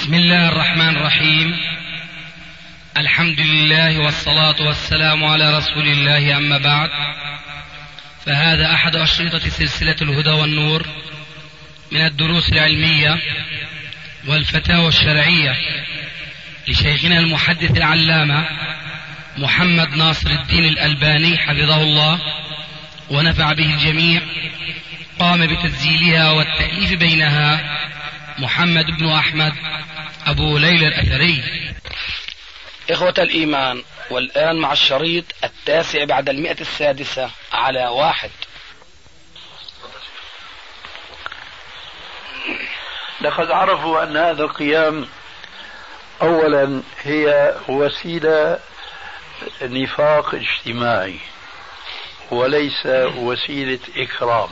بسم الله الرحمن الرحيم. الحمد لله والصلاة والسلام على رسول الله، أما بعد، فهذا أحد أشرطة سلسلة الهدى والنور من الدروس العلمية والفتاوى الشرعية لشيخنا المحدث العلامة محمد ناصر الدين الألباني حفظه الله ونفع به الجميع. قام بتسجيلها والتأليف بينها محمد بن أحمد أبو ليلى الأثري. إخوة الإيمان، والآن مع الشريط 9 بعد 106 على 1. لقد عرفوا أن هذا القيام أولا هي وسيلة نفاق اجتماعي وليس وسيلة إكرام،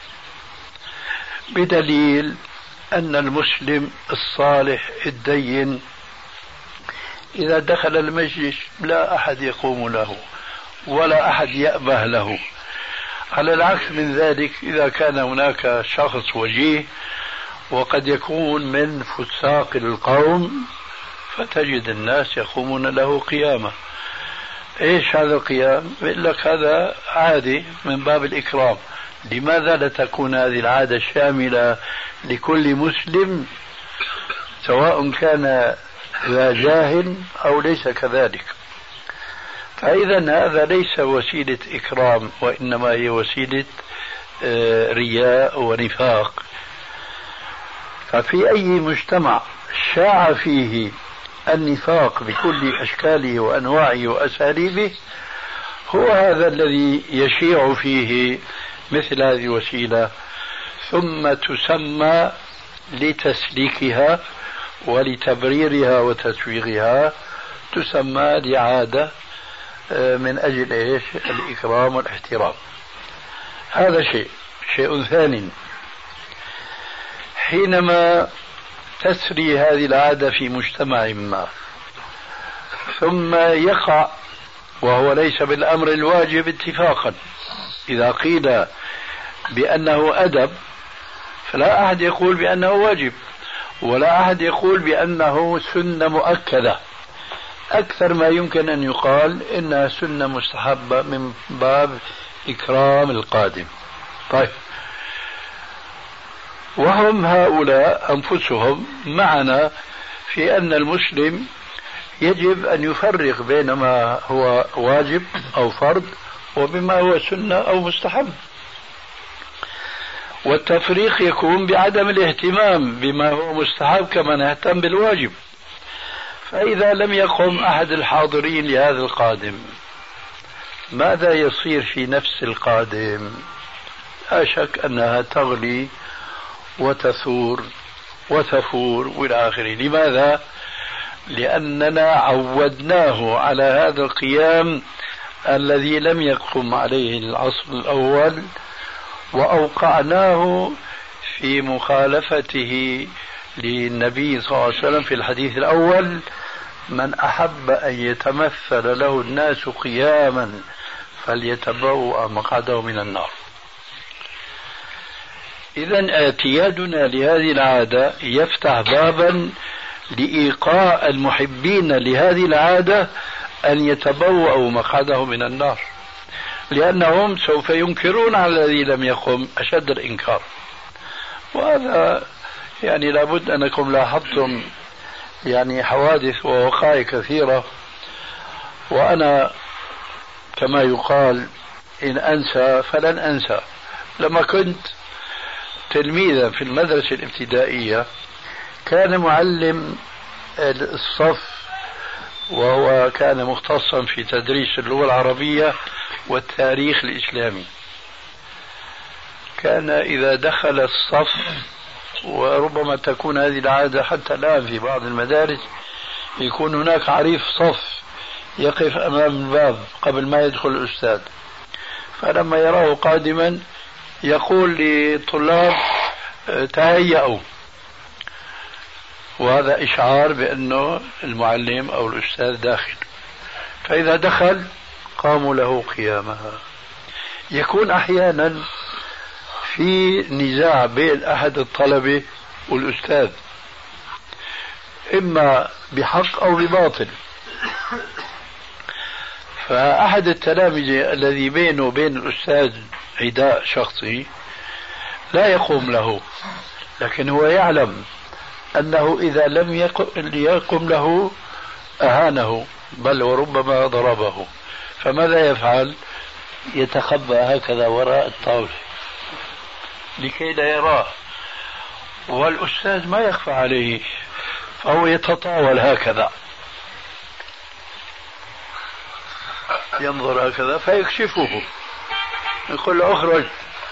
بدليل أن المسلم الصالح الدين إذا دخل المجلس لا أحد يقوم له ولا أحد يأبه له. على العكس من ذلك، إذا كان هناك شخص وجيه وقد يكون من فساق القوم فتجد الناس يقومون له قيامة. إيش هذا القيام؟ يقول لك هذا عادي من باب الإكرام. لماذا لا تكون هذه العادة شاملة لكل مسلم سواء كان ذا جاه أو ليس كذلك؟ فإذا هذا ليس وسيلة إكرام، وإنما هي وسيلة رياء ونفاق. ففي أي مجتمع شاع فيه النفاق بكل أشكاله وأنواعه وأساليبه هو هذا الذي يشيع فيه مثل هذه الوسيلة، ثم تسمى لتسليكها ولتبريرها وتسويغها تسمى لعادة من أجل إيش؟ الإكرام والاحترام. هذا شيء ثاني. حينما تسري هذه العادة في مجتمع ما ثم يقع، وهو ليس بالأمر الواجب اتفاقا، إذا قيل بأنه أدب فلا أحد يقول بأنه واجب ولا أحد يقول بأنه سنة مؤكدة. أكثر ما يمكن أن يقال إنها سنة مستحبة من باب إكرام القادم. طيب، وهم هؤلاء أنفسهم معنا في أن المسلم يجب أن يفرق بين ما هو واجب أو فرض وبما هو سنة أو مستحب، والتفريق يكون بعدم الاهتمام بما هو مستحب كما نهتم بالواجب. فإذا لم يقم أحد الحاضرين لهذا القادم ماذا يصير في نفس القادم؟ لا شك أنها تغلي وتثور وتفور وإلى آخره. لماذا؟ لأننا عودناه على هذا القيام الذي لم يقم عليه العصر الأول، وأوقعناه في مخالفته للنبي صلى الله عليه وسلم في الحديث الأول: من أحب أن يتمثل له الناس قياما فليتبوأ مقعده من النار. إذن اعتيادنا لهذه العادة يفتح بابا لإيقاع المحبين لهذه العادة أن يتبوأوا مقعده من النار، لأنهم سوف ينكرون على الذي لم يقم أشد الإنكار. وهذا لابد أنكم لاحظتم حوادث ووقائع كثيرة. وأنا كما يقال إن أنسى فلن أنسى. لما كنت تلميذا في المدرسة الابتدائية كان معلم الصف، وهو كان مختصا في تدريس اللغة العربية والتاريخ الإسلامي، كان إذا دخل الصف، وربما تكون هذه العادة حتى الآن في بعض المدارس، يكون هناك عريف صف يقف أمام الباب قبل ما يدخل الأستاذ، فلما يراه قادما يقول للطلاب: تهيئوا، وهذا إشعار بأنه المعلم أو الأستاذ داخل. فإذا دخل قاموا له قيامها. يكون أحيانا في نزاع بين أحد الطلبة والأستاذ، إما بحق أو بباطل. فأحد التلامذة الذي بينه وبين الأستاذ عداء شخصي لا يقوم له، لكن هو يعلم أنه إذا لم يقم له أهانه بل وربما ضربه، فماذا يفعل؟ يتخبى هكذا وراء الطاولة لكي لا يراه، والأستاذ ما يخفى عليه، فهو يتطاول هكذا، ينظر هكذا فيكشفه، يقول له اخرج.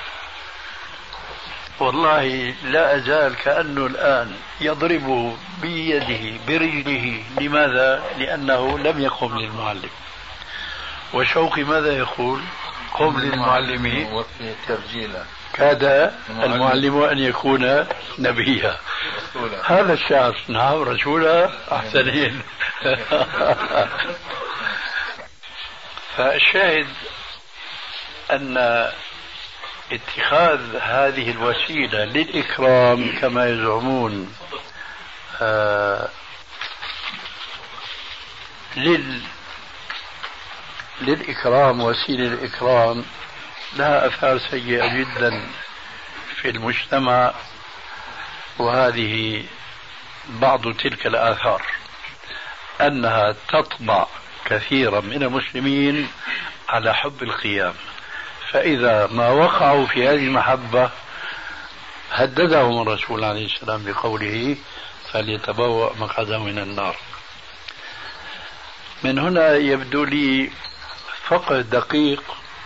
والله لا أزال كأنه الآن يضربه بيده برجله. لماذا؟ لأنه لم يقم للمعلم. وشوقي ماذا يقول؟ قم للمعلم ترجيلا كاد المعلم أن يكون نبيا. هذا الشعر. نعم رسولا أحسنين. فالشاهد أن اتخاذ هذه الوسيلة للإكرام كما يزعمون للإكرام، وسيلة الإكرام، لها أثار سيئة جدا في المجتمع، وهذه بعض تلك الآثار أنها تطبع كثيرا من المسلمين على حب القيام، فإذا ما وقعوا في هذه المحبة هددهم الرسول عليه السلام بقوله فليتبوأ مقعده من النار. من هنا يبدو لي فقه دقيق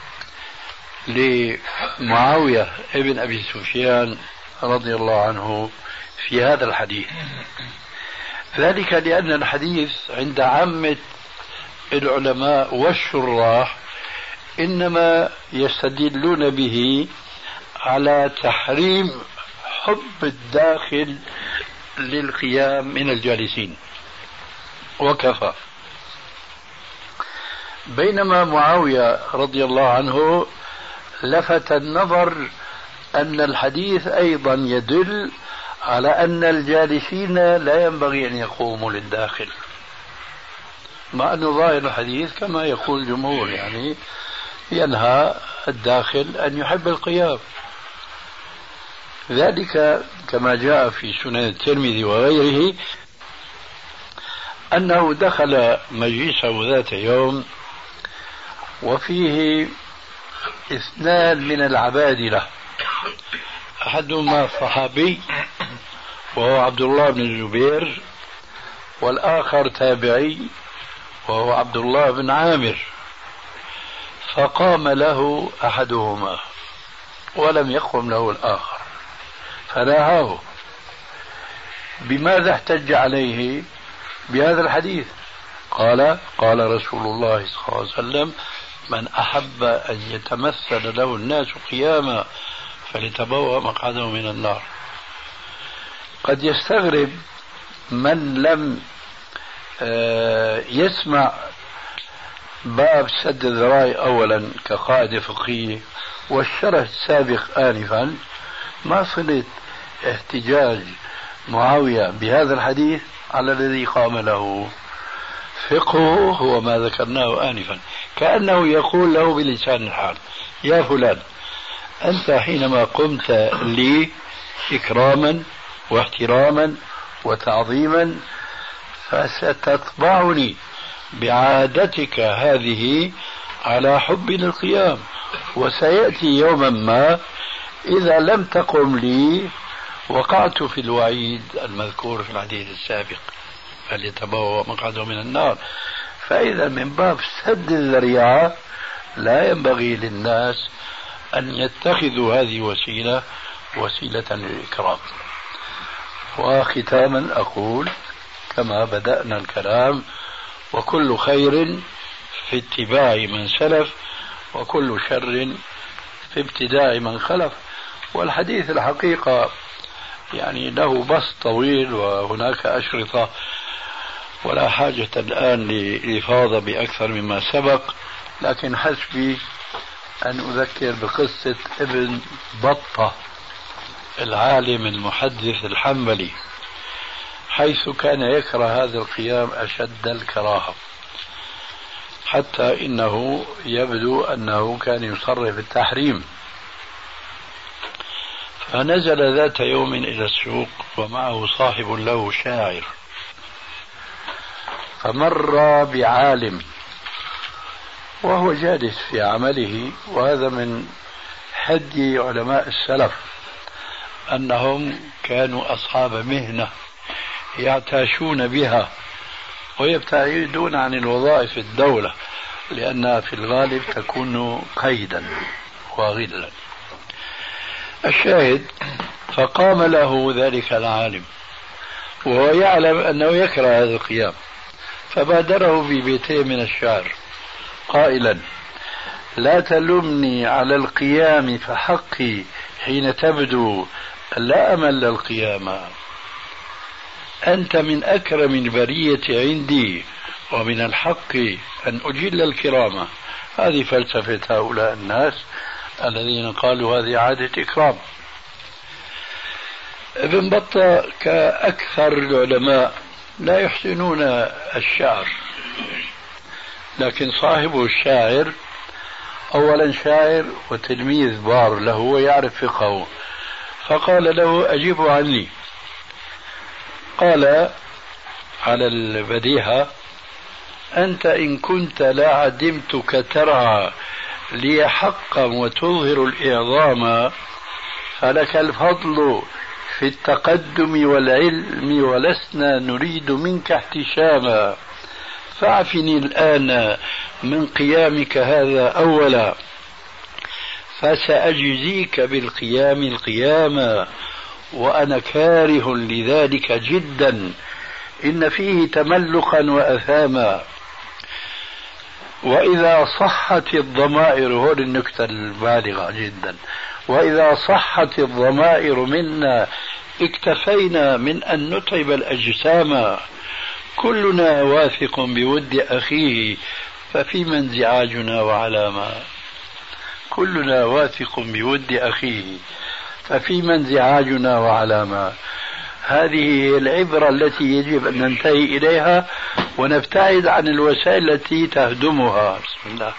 لمعاوية ابن أبي سفيان رضي الله عنه في هذا الحديث، ذلك لأن الحديث عند عامة العلماء والشراح إنما يستدلون به على تحريم حب الداخل للقيام من الجالسين وكفى، بينما معاوية رضي الله عنه لفت النظر أن الحديث أيضا يدل على أن الجالسين لا ينبغي أن يقوموا للداخل، مع أن ظاهر الحديث كما يقول الجمهور يعني ينهى الداخل أن يحب القيام. ذلك كما جاء في سنن الترمذي وغيره أنه دخل مجلسه ذات يوم وفيه اثنان من العبادلة، أحدهما صحابي وهو عبد الله بن الزبير، والآخر تابعي وهو عبد الله بن عامر. فقام له أحدهما ولم يقم له الآخر فنهاه. بماذا احتج عليه؟ بهذا الحديث. قال رسول الله صلى الله عليه وسلم من أحب أن يتمثل له الناس قياما فليتبوأ مقعده من النار. قد يستغرب من لم يسمع باب سد الذرائع أولا كقاعدة فقهية والشرح السابق آنفا، ما صلة احتجاج معاوية بهذا الحديث على الذي قام له. فقهه هو ما ذكرناه آنفا، كأنه يقول له بلسان الحال يا فلان أنت حينما قمت لي إكراما واحتراما وتعظيما فستطبعني بعادتك هذه على حب للقيام، وسيأتي يوما ما إذا لم تقم لي وقعت في الوعيد المذكور في الحديث السابق فليتبوأ مقعده من النار. فإذا من باب سد الذريعة لا ينبغي للناس أن يتخذوا هذه وسيلة للإكرام. وختاما أقول كما بدأنا الكلام وكل خير في اتباع من سلف وكل شر في ابتداء من خلف. والحديث الحقيقة يعني له بسط طويل وهناك أشرطة ولا حاجة الآن للإفاضة بأكثر مما سبق، لكن حسبي أن أذكر بقصة ابن بطة العالم المحدث الحنبلي. حيث كان يكره هذا القيام أشد الكراهة، حتى إنه يبدو أنه كان يصرف التحريم. فنزل ذات يوم إلى السوق ومعه صاحب له شاعر، فمر بعالم وهو جالس في عمله، وهذا من حدي علماء السلف أنهم كانوا أصحاب مهنة يعتاشون بها ويبتعدون عن الوظائف الدولة، لأنها في الغالب تكون قيدا وغلا. الشاهد، فقام له ذلك العالم وهو يعلم أنه يكره هذا القيام، فبادره ببيتين من الشعر قائلا: لا تلمني على القيام فحقي حين تبدو لا أمل القيام، أنت من أكرم البرية عندي ومن الحق أن أجل الكرامة. هذه فلسفة هؤلاء الناس الذين قالوا هذه عادة إكرام. ابن بطة كأكثر العلماء لا يحسنون الشعر، لكن صاحبه الشاعر أولا شاعر وتلميذ بار له ويعرف فقهه، فقال له: أجيب عني. قال على البديهة: أنت إن كنت لا عدمتك ترعى لي حقا وتظهر الإعظام، فلك الفضل في التقدم والعلم ولسنا نريد منك احتشاما، فاعفني الآن من قيامك هذا أولا، فسأجزيك بالقيام القياما، وأنا كاره لذلك جدا، إن فيه تملقا وأثاما. وإذا صحت الضمائر، هون النكتة البالغة جدا، وإذا صحت الضمائر منا اكتفينا من أن نتعب الأجسام، كلنا واثق بود أخيه ففيما انزعاجنا وعلاما. كلنا واثق بود أخيه ففيما انزعاجنا وعلاما. هذه هي العبرة التي يجب أن ننتهي إليها ونبتعد عن الوسائل التي تهدمها. بسم الله.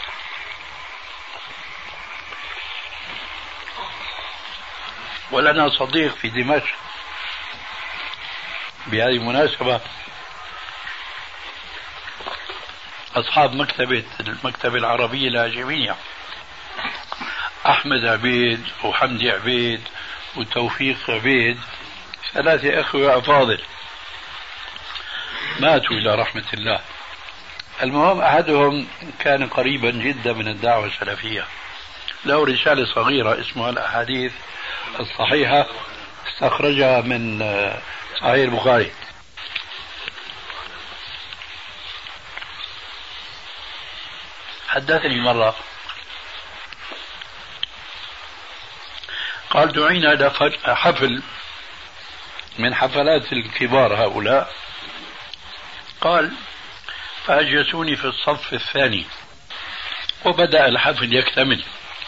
ولنا صديق في دمشق بهذه المناسبة، أصحاب المكتبة العربية الهاشمية، أحمد عبيد وحمدي عبيد وتوفيق عبيد، ثلاثة أخوة أفاضل ماتوا إلى رحمة الله. المهم أحدهم كان قريبا جدا من الدعوة السلفية، له رسالة صغيرة اسمها الأحاديث الصحيحة، استخرجها من صحيح البخاري. حدثني مرة قال: دعينا إلى حفل من حفلات الكبار هؤلاء، قال: فأجلسوني في الصف الثاني، وبدأ الحفل يكتمل،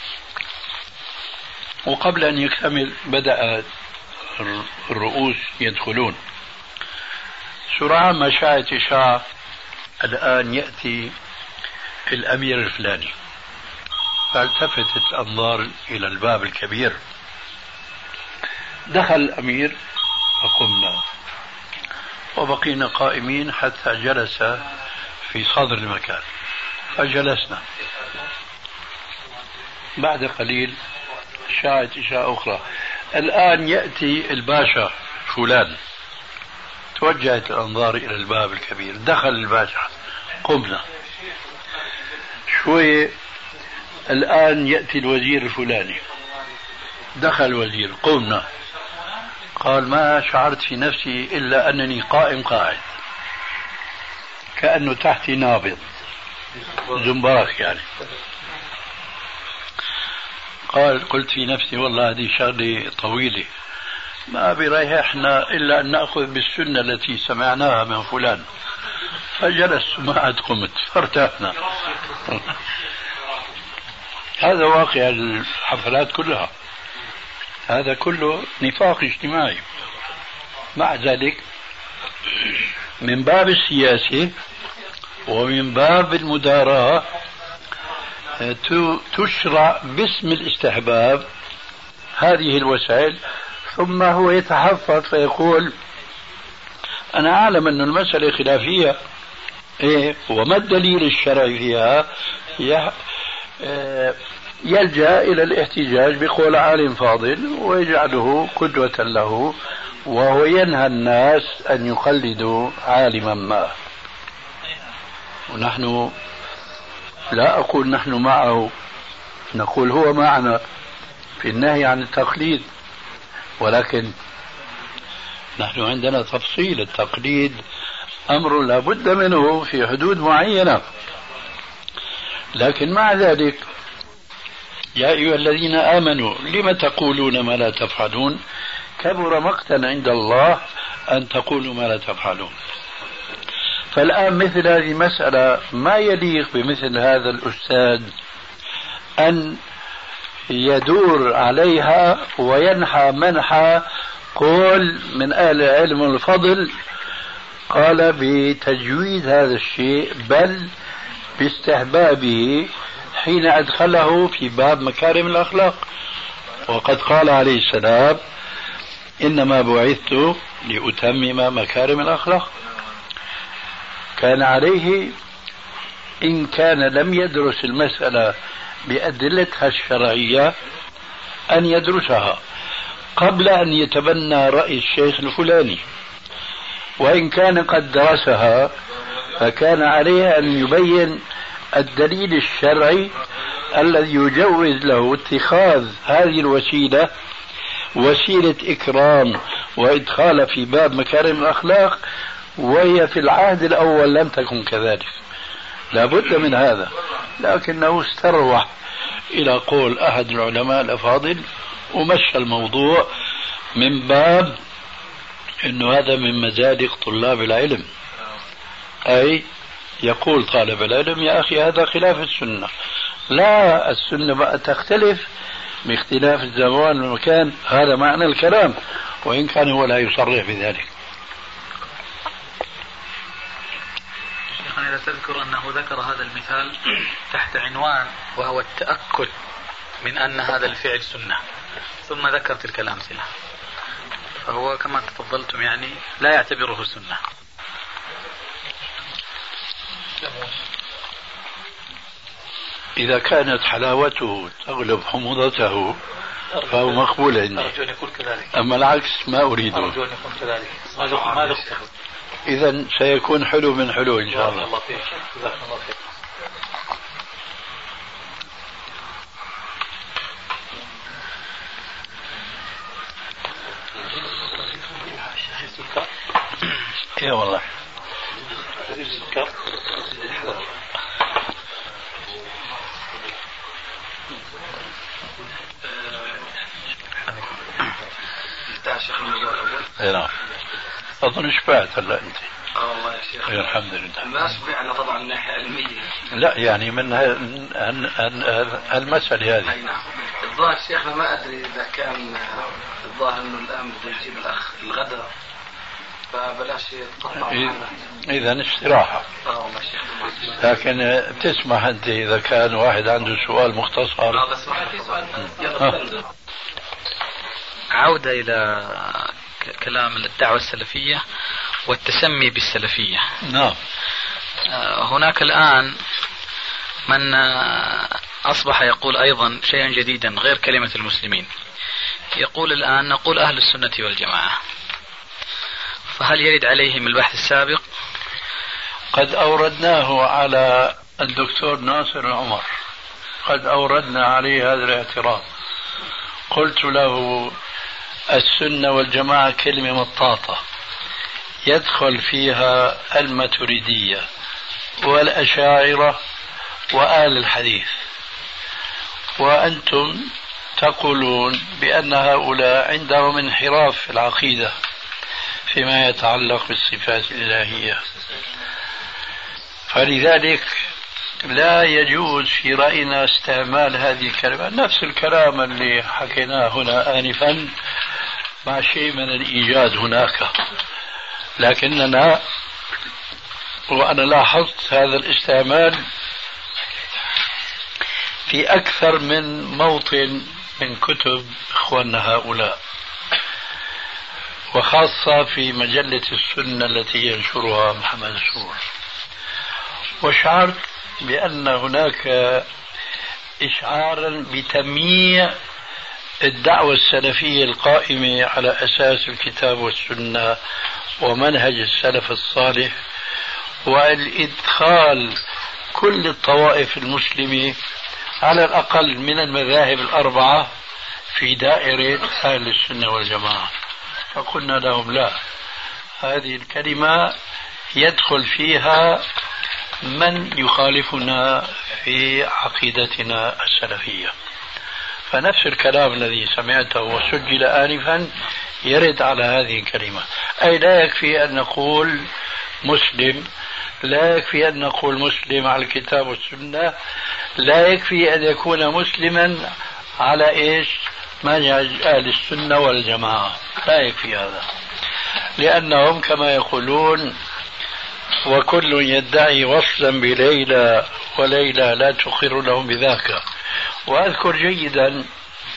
وقبل أن يكتمل بدأ الرؤوس يدخلون. سرعان ما شاءت إشاعة: الآن يأتي الأمير الفلاني. فالتفتت الأنظار إلى الباب الكبير، دخل الأمير فقمنا، وبقينا قائمين حتى جلس في صدر المكان، فجلسنا. بعد قليل شاعت إشاعة أخرى: الآن يأتي الباشا فلان. توجهت الأنظار إلى الباب الكبير، دخل الباشا، قمنا. شوية: الآن يأتي الوزير الفلاني. دخل الوزير، قمنا. قال: ما شعرت في نفسي إلا أنني قائم قاعد، كأنه تحتي نابض زنبرك يعني. قال: قلت في نفسي والله هذه شغلة طويلة، ما بريحنا إلا أن نأخذ بالسنة التي سمعناها من فلان. فجلست ما عاد قمت، فارتحنا. هذا واقع الحفلات كلها، هذا كله نفاق اجتماعي. مع ذلك من باب السياسة ومن باب المداراة تشرع باسم الاستحباب هذه الوسائل، ثم هو يتحفظ فيقول أنا أعلم أن المسألة خلافية، وما الدليل الشرعي فيها؟ يلجأ إلى الاحتجاج بقول عالم فاضل ويجعله قدوة له، وهو ينهى الناس أن يقلدوا عالما ما. ونحن لا أقول نحن معه، نقول هو معنا في النهي عن التقليد، ولكن نحن عندنا تفصيل. التقليد أمر لا بد منه في حدود معينة، لكن مع ذلك يا أيها الذين آمنوا لم تقولون ما لا تفعلون كبر مقتا عند الله أن تقولوا ما لا تفعلون. فالآن مثل هذه المسألة ما يليق بمثل هذا الأستاذ أن يدور عليها وينحى منحى قول من أهل العلم والفضل قال بتجويد هذا الشيء بل باستحبابه حين أدخله في باب مكارم الأخلاق. وقد قال عليه السلام إنما بعثت لأتمم مكارم الأخلاق. كان عليه إن كان لم يدرس المسألة بأدلتها الشرعية أن يدرسها قبل أن يتبنى رأي الشيخ الفلاني، وإن كان قد درسها فكان عليه أن يبين الدليل الشرعي الذي يجوز له اتخاذ هذه الوسيلة وسيلة إكرام وإدخال في باب مكارم الأخلاق، وهي في العهد الأول لم تكن كذلك، لا بد من هذا. لكنه استروح إلى قول أحد العلماء الأفاضل ومشى الموضوع من باب أنه هذا من مزادق طلاب العلم، أي يقول طالب العلم يا أخي هذا خلاف السنة. لا، السنة بقى تختلف باختلاف الزمان والمكان، هذا معنى الكلام، وإن كان هو لا يصرح بذلك. شيخنا إذا تذكر أنه ذكر هذا المثال تحت عنوان وهو التأكد من أن هذا الفعل سنة، ثم ذكر تلك الأمثلة، فهو كما تفضلتم يعني لا يعتبره سنة. إذا كانت حلاوته تغلب حموضته فهو مقبول عندي، أرجو أن يكون كذلك. أما العكس ما أريده، أرجو أن يكون كذلك. إذن سيكون حلو من حلو إن شاء الله. إيه والله نعم. أظن شبعت هلا أنت. والله يا شيخ الحمد لله. ما شبعنا طبعا من ناحية علمية. لا يعني من المسألة هذه. نعم. الظاهر شيخنا ما أدري إذا كان الظاهر إنه الآن بده يجيب الأخ الغداء، فبلاش يتقطع معنا. إذا استراحة. والله شيخ. لكن تسمح أنت إذا كان واحد عنده سؤال مختصر. بس ما في سؤال. عودة إلى كلام الدعوة السلفية والتسمي بالسلفية. نعم. هناك الآن من أصبح يقول أيضا شيئا جديدا غير كلمة المسلمين، يقول الآن نقول أهل السنة والجماعة، فهل يرد عليهم البحث السابق؟ قد أوردناه على الدكتور ناصر العمر، قد أوردنا عليه هذا الاعتراض، قلت له السنة والجماعة كلمة مطاطة يدخل فيها الماتريدية والأشاعرة وآل الحديث، وأنتم تقولون بأن هؤلاء عندهم انحراف في العقيدة فيما يتعلق بالصفات الإلهية، فلذلك لا يجوز في رأينا استعمال هذه الكلمة. نفس الكلام اللي حكيناه هنا آنفا مع شيء من الإيجاز هناك، لكننا وأنا لاحظت هذا الاستعمال في أكثر من موطن من كتب إخواننا هؤلاء، وخاصة في مجلة السنة التي ينشرها محمد سور. وشعرت بأن هناك إشعارا بتمييع الدعوة السلفية القائمة على أساس الكتاب والسنة ومنهج السلف الصالح، والإدخال كل الطوائف المسلمة على الأقل من المذاهب الأربعة في دائرة أهل السنة والجماعة. فقلنا لهم لا، هذه الكلمة يدخل فيها من يخالفنا في عقيدتنا السلفية. فنفس الكلام الذي سمعته وسجل آنفا يرد على هذه الكلمة، أي لا يكفي أن نقول مسلم، لا يكفي أن نقول مسلم على الكتاب والسنة، لا يكفي أن يكون مسلما على إيش؟ منهج أهل السنة والجماعة، لا يكفي هذا، لأنهم كما يقولون وكل يدعي وصلا بليلى وليلى لا تقر لهم بذاك. وأذكر جيدا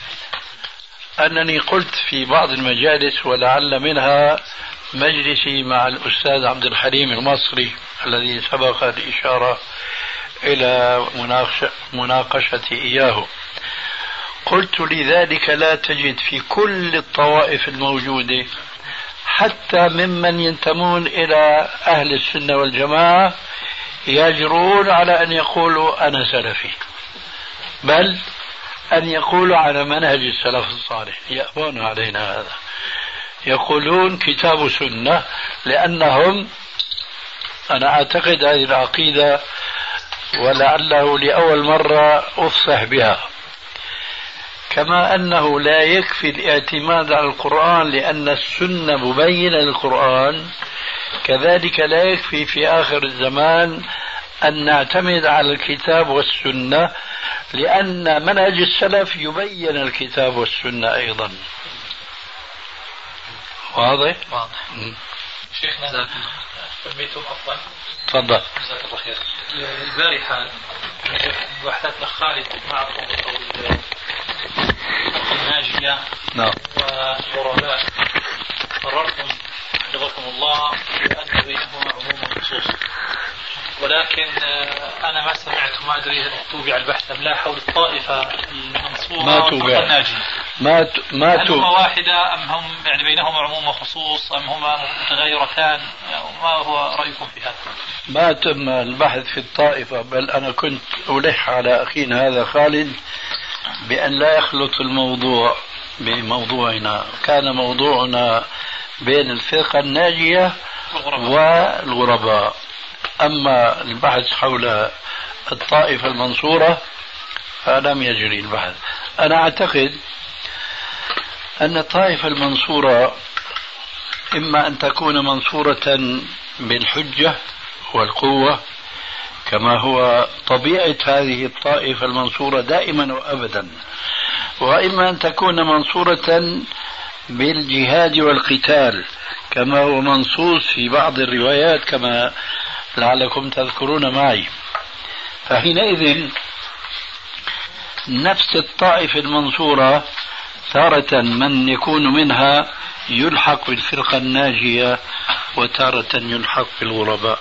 أنني قلت في بعض المجالس ولعل منها مجلسي مع الأستاذ عبد الحليم المصري الذي سبق الإشارة إلى مناقشتي إياه، قلت لذلك لا تجد في كل الطوائف الموجودة حتى ممن ينتمون إلى أهل السنة والجماعة يجرون على أن يقولوا أنا سلفي، بل أن يقولوا على منهج السلف الصالح، يأبون علينا هذا، يقولون كتاب سنة، لأنهم أنا أعتقد هذه العقيدة ولعله لأول مرة أفصح بها، كما أنه لا يكفي الاعتماد على القرآن لأن السنة مبينة للقرآن، كذلك لا يكفي في آخر الزمان أن نعتمد على الكتاب والسنة لأن منهج السلف يبين الكتاب والسنة أيضا. واضح؟ واضح. شيخنا سميتم أفضل. تفضل. جزاك الله خير. البارحة وحدات الأخ خالد معكم الناجية نعم والغرباء، قررتم حفظكم الله بأن بينهما عموم النصوص، ولكن أنا ما سمعت وما أدري هل توبع البحث أم لا حول الطائفة المنصورة ما توبع الناجية. هل هما واحدة أم هم يعني بينهما عموم وخصوص أم هما متغيرتان؟ ما هو رأيكم في هذا؟ ما تم البحث في الطائفة، بل أنا كنت ألح على أخينا هذا خالد بأن لا يخلط الموضوع بموضوعنا. كان موضوعنا بين الفرقة الناجية والغرباء، أما البحث حول الطائفة المنصورة فلم يجري البحث. أنا أعتقد أن الطائفة المنصورة إما أن تكون منصورة بالحجة والقوة كما هو طبيعة هذه الطائفة المنصورة دائما وأبدا، وإما أن تكون منصورة بالجهاد والقتال كما هو منصوص في بعض الروايات كما لعلكم تذكرون معي. فحينئذ نفس الطائفة المنصورة تارة من يكون منها يلحق بالفرقة الناجية وتارة يلحق بالغرباء.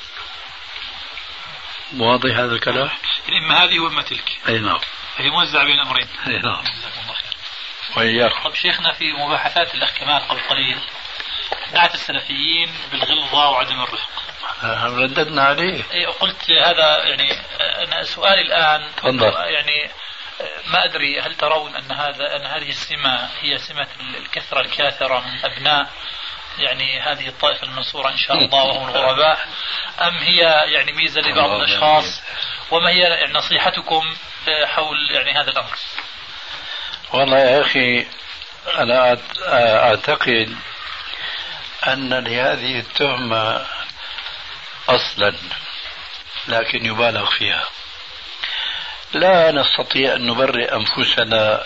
واضح هذا الكلام؟ إما هذه وإما تلك. أي نعم. هي موزعة بين الأمرين. أي نعم. جزاكم الله خير. وإياك. طب شيخنا في مباحثات الأخ كمال قبل قليل نعت السلفيين بالغلظة وعدم الرفق. رددنا عليه. قلت هذا يعني أنا سؤالي الآن يعني ما أدري هل ترون أن هذه السمة هي سمة الكثرة الكاثرة من أبناء يعني هذه الطائفة المنصورة إن شاء الله وهم الغرباء، أم هي يعني ميزة لبعض الأشخاص؟ وما هي يعني نصيحتكم حول يعني هذا الأمر؟ والله يا أخي أنا أعتقد أن لهذه التهمة أصلا لكن يبالغ فيها. لا نستطيع أن نبرئ أنفسنا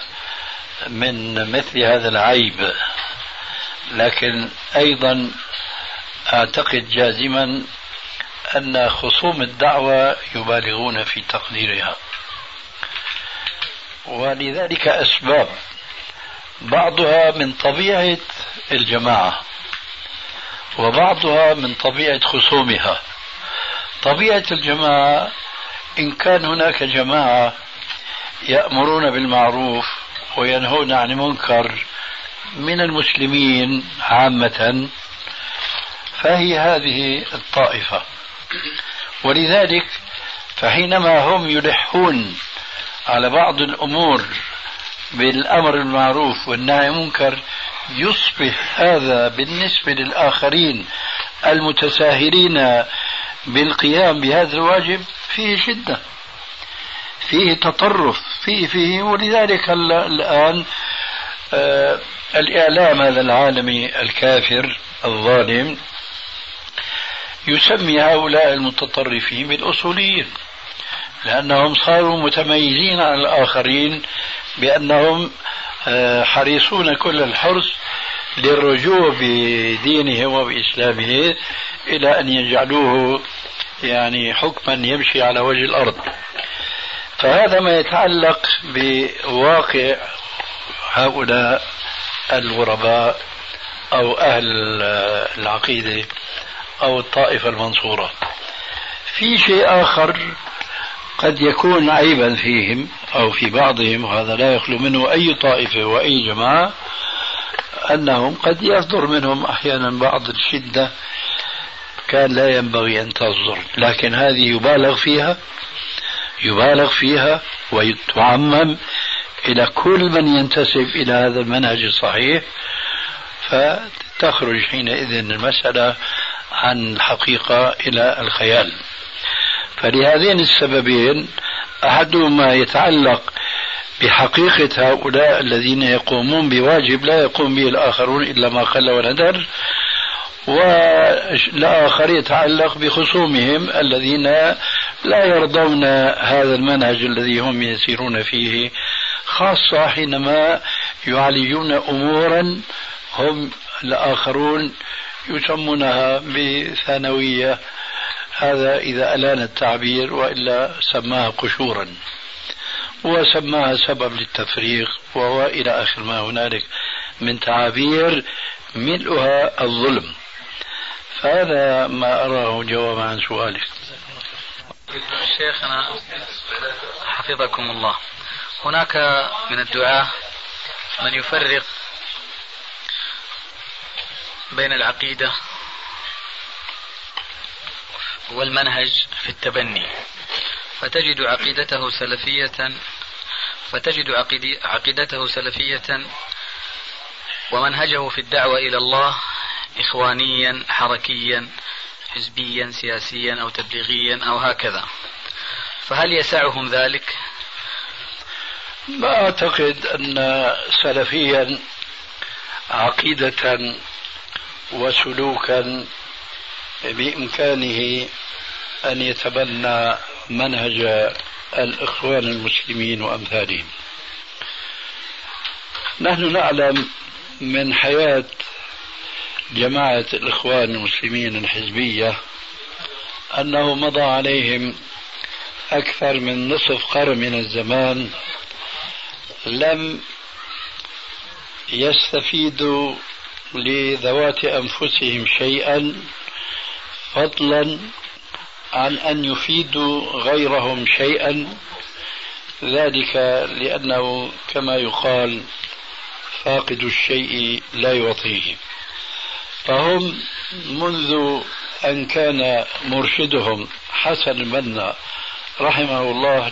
من مثل هذا العيب، لكن أيضا أعتقد جازما أن خصوم الدعوة يبالغون في تقديرها، ولذلك أسباب، بعضها من طبيعة الجماعة وبعضها من طبيعة خصومها. طبيعة الجماعة إن كان هناك جماعة يأمرون بالمعروف وينهون عن المنكر من المسلمين عامة، فهي هذه الطائفة. ولذلك فحينما هم يلحون على بعض الأمور بالأمر بالمعروف والنهي عن المنكر، يصبح هذا بالنسبة للآخرين المتساهلين بالقيام بهذا الواجب فيه شدة، فيه تطرف، فيه ولذلك الآن الإعلام هذا العالمي الكافر الظالم يسمي هؤلاء المتطرفين بالأصوليين، لأنهم صاروا متميزين عن الآخرين بأنهم حريصون كل الحرص للرجوع بدينه وبإسلامه إلى أن يجعلوه يعني حكما يمشي على وجه الأرض. فهذا ما يتعلق بواقع هؤلاء الغرباء أو أهل العقيدة أو الطائفة المنصورة. في شيء آخر قد يكون عيبا فيهم أو في بعضهم، وهذا لا يخلو منه أي طائفة وأي جماعة، أنهم قد يصدر منهم أحيانا بعض الشدة كان لا ينبغي أن تصدر، لكن هذه يبالغ فيها وتعمم إلى كل من ينتسب إلى هذا المنهج الصحيح، فتخرج حينئذ المسألة عن الحقيقة إلى الخيال. فلهذين السببين، أحدهما يتعلق بحقيقة هؤلاء الذين يقومون بواجب لا يقوم به الآخرون إلا ما قل وندر، والآخر يتعلق بخصومهم الذين لا يرضون هذا المنهج الذي هم يسيرون فيه، خاصة حينما يعالجون أمورا هم الآخرون يسمونها بثانوية، هذا إذا ألان التعبير، وإلا سماها قشورا وسماها سبب للتفريق، وهو إلى آخر ما هنالك من تعابير ملؤها الظلم. فهذا ما أراه جوابا عن سؤالك. شيخنا حفظكم الله، هناك من الدعاة من يفرق بين العقيدة والمنهج في التبني، فتجد عقيدته سلفية ومنهجه في الدعوة إلى الله إخوانيا حركيا حزبيا سياسيا أو تبليغيا أو هكذا، فهل يسعهم ذلك؟ ما أعتقد أن سلفيا عقيدة وسلوكا بإمكانه أن يتبنى منهج الإخوان المسلمين وأمثالهم. نحن نعلم من حياة جماعة الإخوان المسلمين الحزبية أنه مضى عليهم أكثر من نصف قرن من الزمان لم يستفيدوا لذوات أنفسهم شيئا، فضلا عن أن يفيدوا غيرهم شيئا، ذلك لأنه كما يقال فاقد الشيء لا يعطيه. فهم منذ أن كان مرشدهم حسن البنا رحمه الله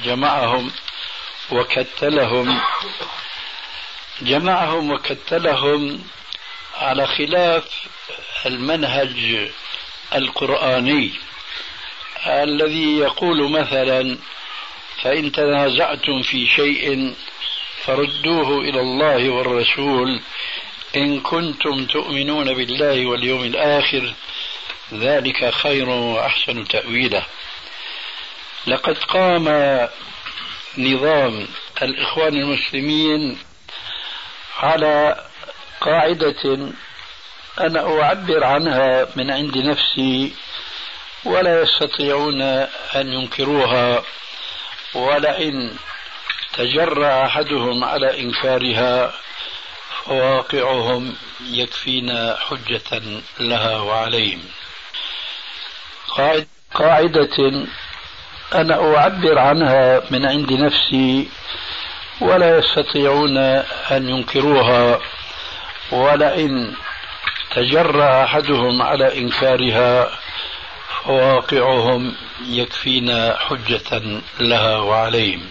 جمعهم وكتلهم على خلاف المنهج القرآني الذي يقول مثلا: فإن تنازعتم في شيء فردوه إلى الله والرسول إن كنتم تؤمنون بالله واليوم الآخر ذلك خير وأحسن تأويلا. لقد قام نظام الإخوان المسلمين على قاعدة أنا أعبر عنها من عند نفسي ولا يستطيعون أن ينكروها، ولئن تجرأ أحدهم على إنكارها فواقعهم يكفينا حجة لها وعليهم. قاعدة أنا أعبر عنها من عند نفسي ولا يستطيعون أن ينكروها، ولئن تجرأ أحدهم على إنكارها فواقعهم يكفينا حجة لها وعليهم.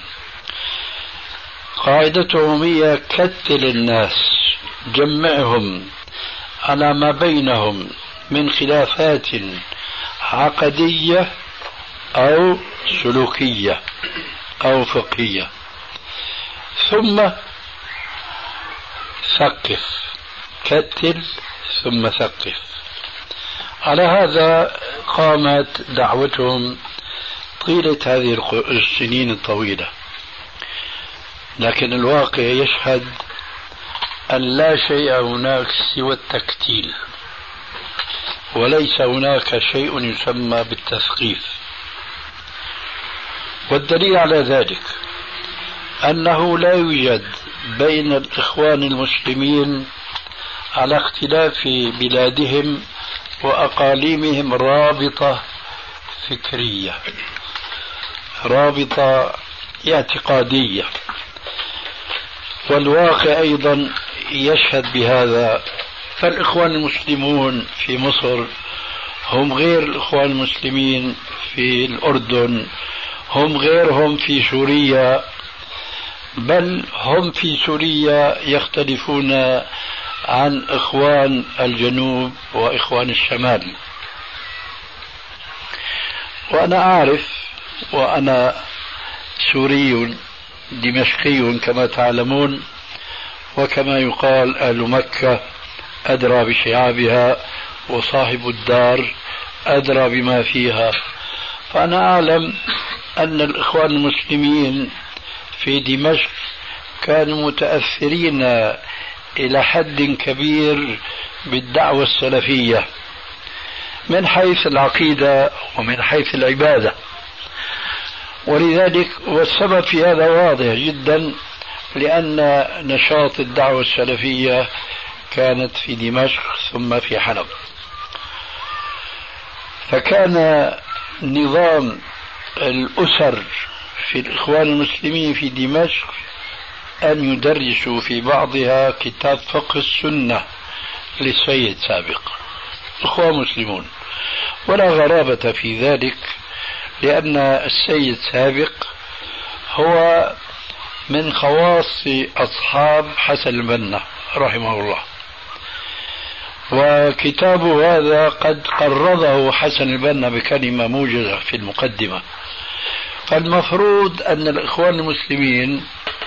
قاعدتهم هي كتل الناس، جمعهم على ما بينهم من خلافات عقدية أو سلوكية أو فقهية، ثم ثقف، كتل ثم ثقف. على هذا قامت دعوتهم طيلة هذه السنين الطويلة، لكن الواقع يشهد أن لا شيء هناك سوى التكتيل، وليس هناك شيء يسمى بالتثقيف. والدليل على ذلك أنه لا يوجد بين الإخوان المسلمين على اختلاف بلادهم وأقاليمهم رابطة فكرية، رابطة اعتقادية، والواقع أيضا يشهد بهذا. فالإخوان المسلمون في مصر هم غير الإخوان المسلمين في الأردن، هم غيرهم في سوريا، بل هم في سوريا يختلفون عن إخوان الجنوب وإخوان الشمال. وأنا أعرف، وأنا سوري دمشقي كما تعلمون، وكما يقال أهل مكة أدرى بشعابها وصاحب الدار أدرى بما فيها. فأنا أعلم أن الإخوان المسلمين في دمشق كانوا متأثرين إلى حد كبير بالدعوة السلفية من حيث العقيدة ومن حيث العبادة، ولذلك والسبب في هذا واضح جدا، لأن نشاط الدعوة السلفية كانت في دمشق ثم في حلب. فكان نظام الأسر في الإخوان المسلمين في دمشق أن يدرسوا في بعضها كتاب فقه السنة للسيد سابق، إخوان مسلمون، ولا غرابة في ذلك، لأن السيد سابق هو من خواص أصحاب حسن البنا رحمه الله، وكتابه هذا قد قرضه حسن البنا بكلمة موجزة في المقدمة. فالمفروض أن الإخوان المسلمين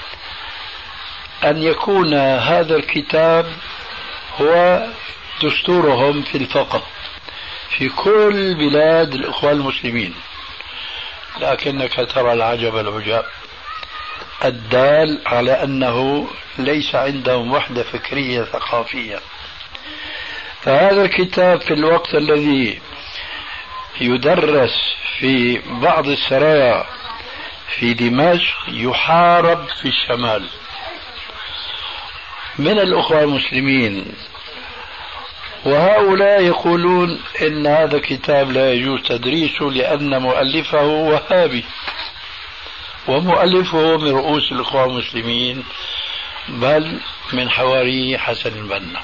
أن يكون هذا الكتاب هو دستورهم في الفقه في كل بلاد الإخوان المسلمين، لكنك ترى العجب العجاب الدال على أنه ليس عندهم وحدة فكرية ثقافية. فهذا الكتاب في الوقت الذي يدرس في بعض السرايا في دمشق يحارب في الشمال من الأخوة المسلمين، وهؤلاء يقولون إن هذا الكتاب لا يجوز تدريسه لأن مؤلفه وهابي، ومؤلفه من رؤوس الأخوة المسلمين بل من حواري حسن البنا.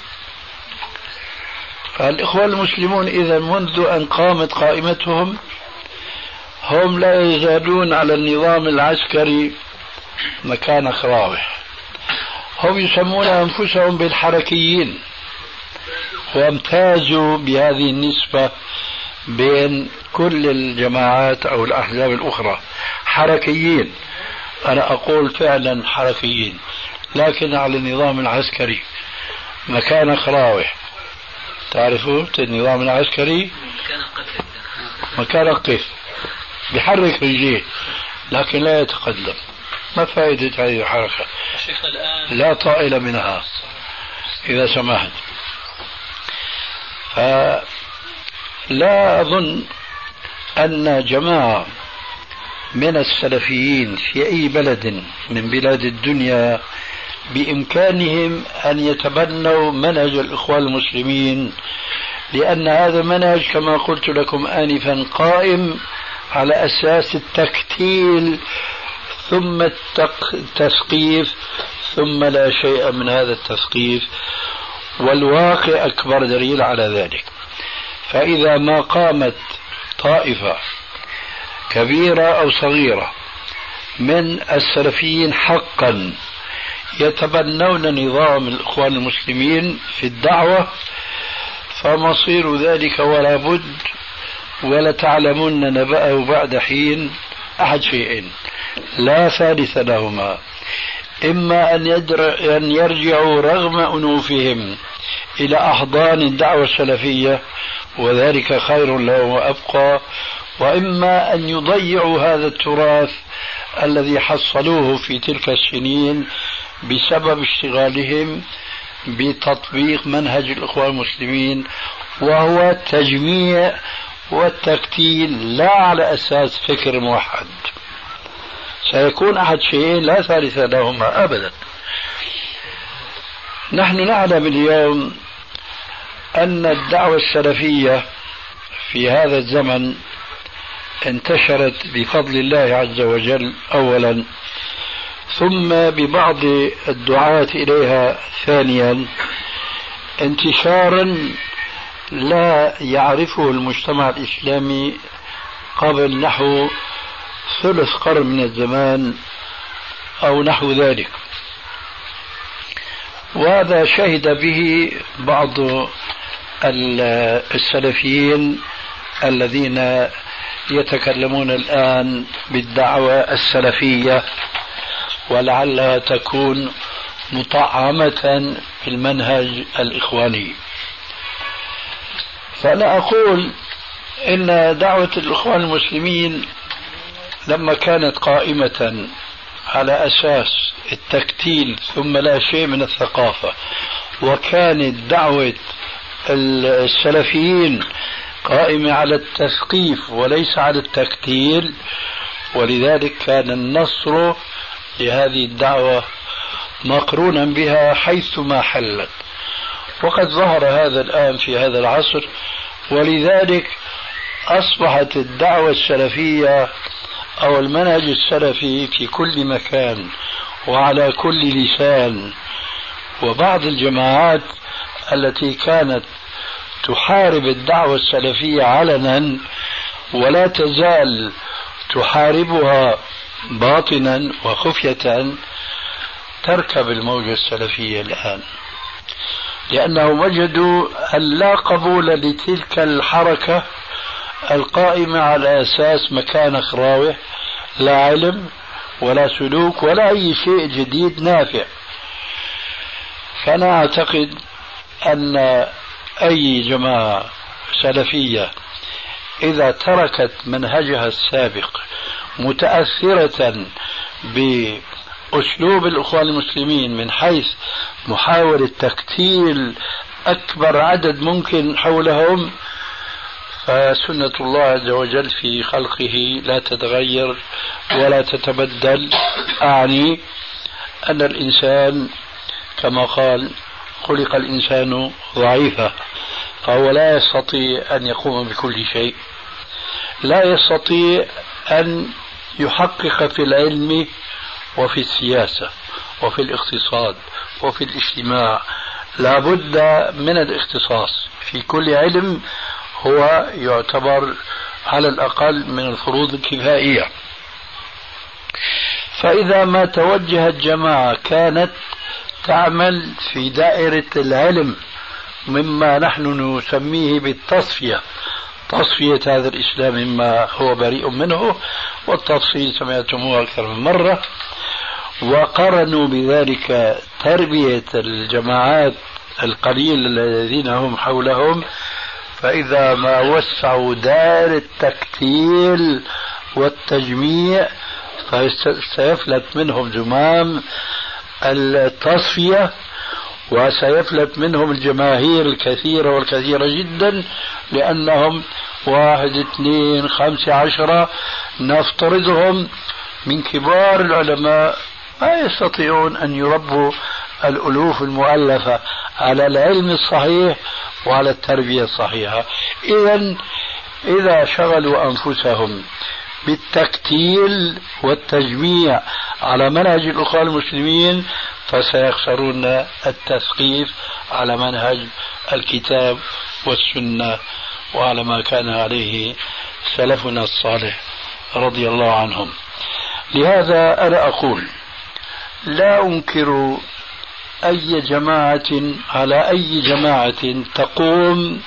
فالإخوة المسلمون إذا منذ أن قامت قائمتهم هم لا يزالون على النظام العسكري مكان خراوح. هم يسمون أنفسهم بالحركيين، وامتازوا بهذه النسبة بين كل الجماعات أو الأحزاب الأخرى، حركيين. أنا أقول فعلا حركيين، لكن على النظام العسكري مكان خراوح. تعرفوا النظام العسكري مكان القف، بيحرك رجليه لكن لا يتقدم. ما فائدة هذه الحركة؟ لا طائل منها إذا سمحت. فلا أظن أن جماعة من السلفيين في أي بلد من بلاد الدنيا بإمكانهم أن يتبنوا منهج الإخوان المسلمين، لأن هذا المنهج كما قلت لكم آنفا قائم على أساس التكتيل ثم التثقيف، ثم لا شيء من هذا التثقيف، والواقع أكبر دليل على ذلك. فإذا ما قامت طائفة كبيرة أو صغيرة من السلفيين حقا يتبنون نظام الإخوان المسلمين في الدعوة، فمصير ذلك ولا بد ولتعلمون نبأه بعد حين أحد شيئين لا ثالث لهما: إما أن يرجعوا رغم أنوفهم إلى أحضان الدعوة السلفية وذلك خير لهم وأبقى، وإما أن يضيعوا هذا التراث الذي حصلوه في تلك السنين بسبب اشتغالهم بتطبيق منهج الإخوان المسلمين، وهو التجميع والتكتيل لا على أساس فكر موحد. سيكون أحد شيئين لا ثالث لهما أبدا. نحن نعلم اليوم أن الدعوة السلفية في هذا الزمن انتشرت بفضل الله عز وجل أولا، ثم ببعض الدعاة إليها ثانيا، انتشارا لا يعرفه المجتمع الإسلامي قبل نحو ثلث قرن من الزمان أو نحو ذلك. وهذا شهد به بعض السلفيين الذين يتكلمون الآن بالدعوة السلفية، ولعلها تكون مطعمة في المنهج الإخواني. فأنا أقول إن دعوة الإخوان المسلمين لما كانت قائمة على أساس التكتيل ثم لا شيء من الثقافة، وكانت دعوة السلفيين قائمة على التثقيف وليس على التكتيل، ولذلك كان النصر لهذه الدعوة مقرونا بها حيثما حلت. وقد ظهر هذا الآن في هذا العصر، ولذلك أصبحت الدعوة السلفية أو المنهج السلفي في كل مكان وعلى كل لسان. وبعض الجماعات التي كانت تحارب الدعوة السلفية علنا ولا تزال تحاربها باطنا وخفية تركب الموجة السلفية الآن، لأنهم وجدوا أن لا قبول لتلك الحركة القائمة على أساس مكانك راوح، لا علم ولا سلوك ولا أي شيء جديد نافع. فأنا أعتقد أن أي جماعة سلفية إذا تركت منهجها السابق متأثرة بأسلوب الإخوان المسلمين من حيث محاولة تكتيل أكبر عدد ممكن حولهم، فسنة الله عز وجل في خلقه لا تتغير ولا تتبدل. أعني أن الإنسان كما قال خلق الإنسان ضعيفا، فهو لا يستطيع أن يقوم بكل شيء، لا يستطيع أن يحقق في العلم وفي السياسة وفي الاقتصاد وفي الاجتماع. لا بد من الاختصاص في كل علم، هو يعتبر على الأقل من الفروض الكفائية. فإذا ما توجهت جماعة كانت تعمل في دائرة العلم مما نحن نسميه بالتصفية، تصفية هذا الإسلام مما هو بريء منه، والتفصيل سمعتموه أكثر من مرة، وقرنوا بذلك تربية الجماعات القليل الذين هم حولهم، فإذا ما وسعوا دائرة التكتيل والتجميع فسيفلت منهم زمام التصفية، وسيفلت منهم الجماهير الكثيرة والكثيرة جدا، لأنهم 1 2 5 10 نفترضهم من كبار العلماء ما يستطيعون أن يربوا الألوف المؤلفة على العلم الصحيح وعلى التربية الصحيحة. إذا شغلوا أنفسهم بالتكتيل والتجميع على منهج الأخوة المسلمين فسيخسرون التثقيف على منهج الكتاب والسنة وعلى ما كان عليه سلفنا الصالح رضي الله عنهم. لهذا أنا أقول لا أنكر أي جماعة على أي جماعة تقوم